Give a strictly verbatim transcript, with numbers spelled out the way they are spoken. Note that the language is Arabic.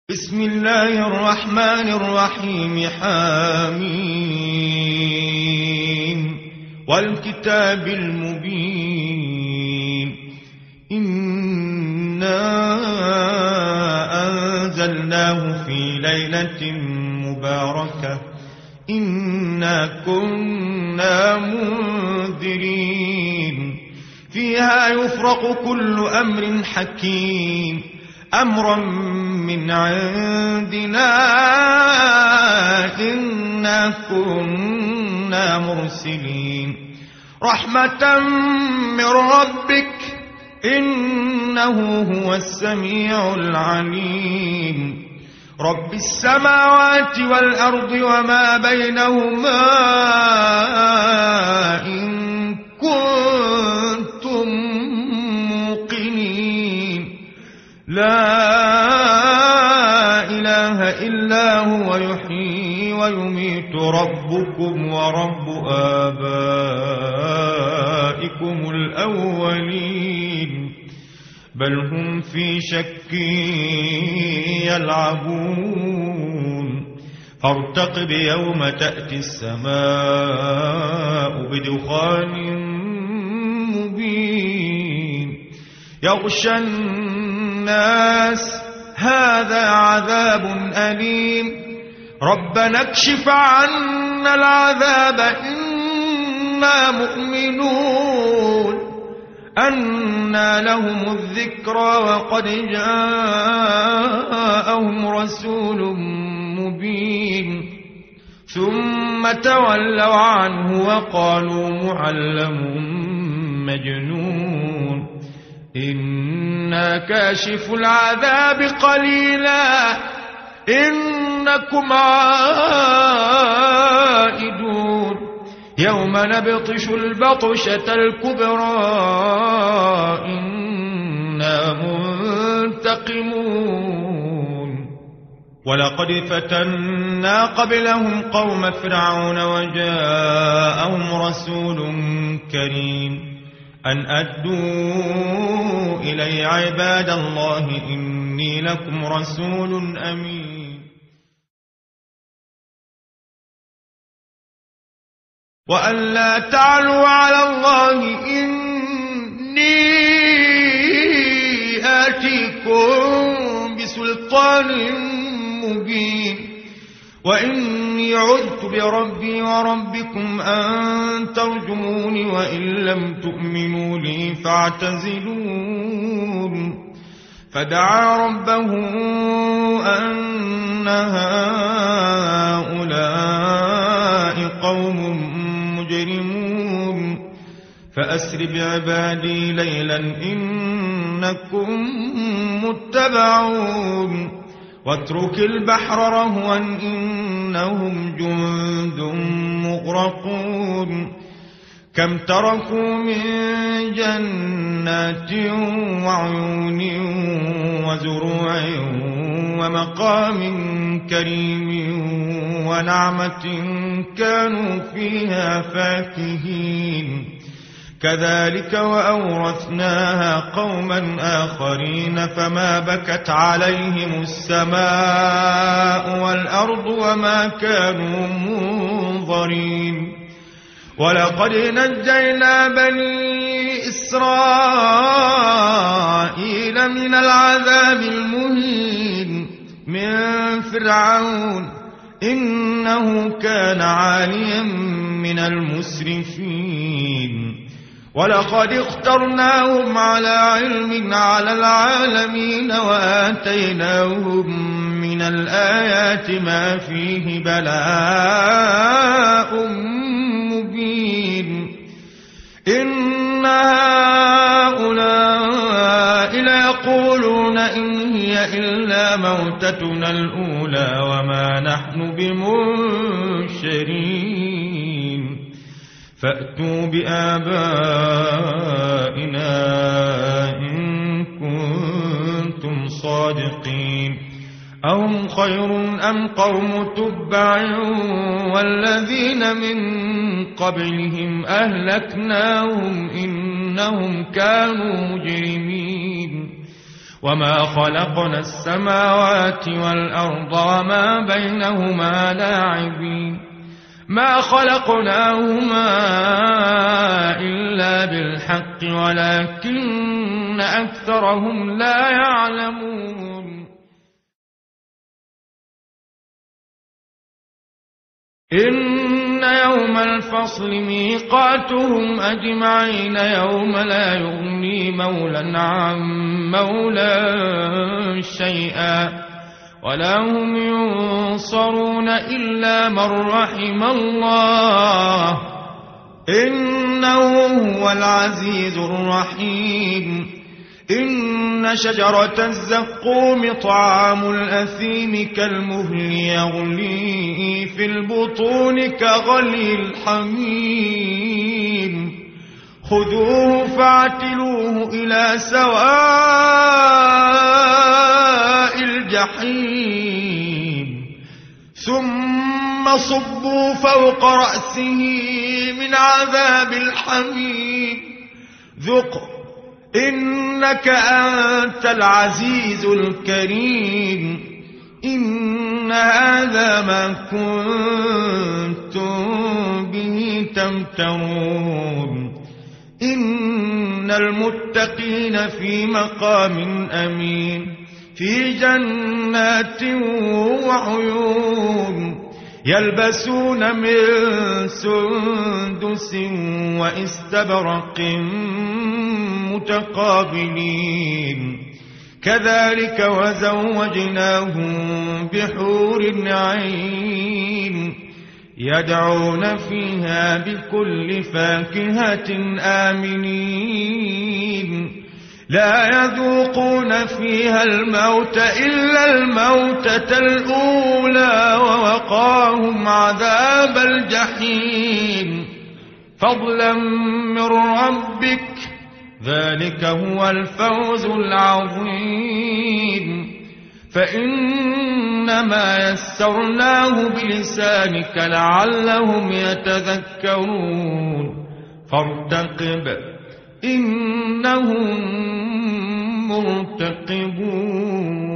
بسم الله الرحمن الرحيم. حميم والكتاب المبين. إنا أنزلناه في ليلة مباركة إنا كنا منذرين فيها يفرق كل أمر حكيم أمرا من عندنا إنا كنا مرسلين رحمة من ربك إنه هو السميع العليم. رب السماوات والأرض وما بينهما إن كنتم موقنين لا إله إلا هو يحيي ويميت ربكم ورب آبائكم الأولين بل هم في شك يلعبون فارتقب يوم تأتي السماء بدخان مبين يغشى الناس هذا عذاب أليم ربنا اكشف عنا العذاب إنا مؤمنون أنى لهم الذكرى وقد جاءهم رسول مبين ثم تولوا عنه وقالوا معلم مجنون إنا كاشف العذاب قليلا إنكم عائدون يوم نبطش البطشة الكبرى إنا منتقمون ولقد فتنا قبلهم قوم فرعون وجاءهم رسول كريم أن أدوا إلي عباد الله إني لكم رسول أمين وأن لا تعلوا على الله إني آتيكم بسلطان مبين وإني عذت بربي وربكم أن ترجموني وإن لم تؤمنوا لي فاعتزلون فدعا ربه أن هؤلاء قوم مجرمون فأسر بعبادي ليلا إنكم متبعون واترك البحر رهوا إنهم جند مغرقون كم تركوا من جنات وعيون وزروع ومقام كريم ونعمة كانوا فيها فاكهين كذلك وأورثناها قوما آخرين فما بكت عليهم السماء والأرض وما كانوا منظرين ولقد نجينا بني إسرائيل من العذاب المهين من فرعون إنه كان عاليا من المسرفين ولقد اخترناهم على علم على العالمين وآتيناهم من الآيات ما فيه بلاء مبين إن هؤلاء ليقولون إن هي إلا موتتنا الأولى وما نحن بمنشرين فأتوا بآبائنا إن كنتم صادقين أهم خير أم قوم تبع والذين من قبلهم أهلكناهم إنهم كانوا مجرمين وما خلقنا السماوات والأرض وما بينهما لاعبين ما خلقناهما إلا بالحق ولكن أكثرهم لا يعلمون إن يوم الفصل ميقاتهم أجمعين يوم لا يغني مولا عن مولا شيئا ولا هم ينصرون إلا من رحم الله إنه هو العزيز الرحيم إن شجرة الزقوم طعام الأثيم كالمهل يغلي في البطون كغلي الحميم خذوه فاعتلوه إلى سواء الجحيم ثم صبوا فوق رأسه من عذاب الحميم ذق إنك أنت العزيز الكريم إن هذا ما كنتم به تمترون إن المتقين في مقام أمين في جنات وعيون يلبسون من سندس واستبرق متقابلين كذلك وزوجناهم بحور عين يدعون فيها بكل فاكهة آمنين لا يذوقون فيها الموت إلا الموتة الأولى ووقاهم عذاب الجحيم فضلا من ربك ذلك هو الفوز العظيم فإنما يسرناه بلسانك لعلهم يتذكرون فارتقب إنهم مرتقبون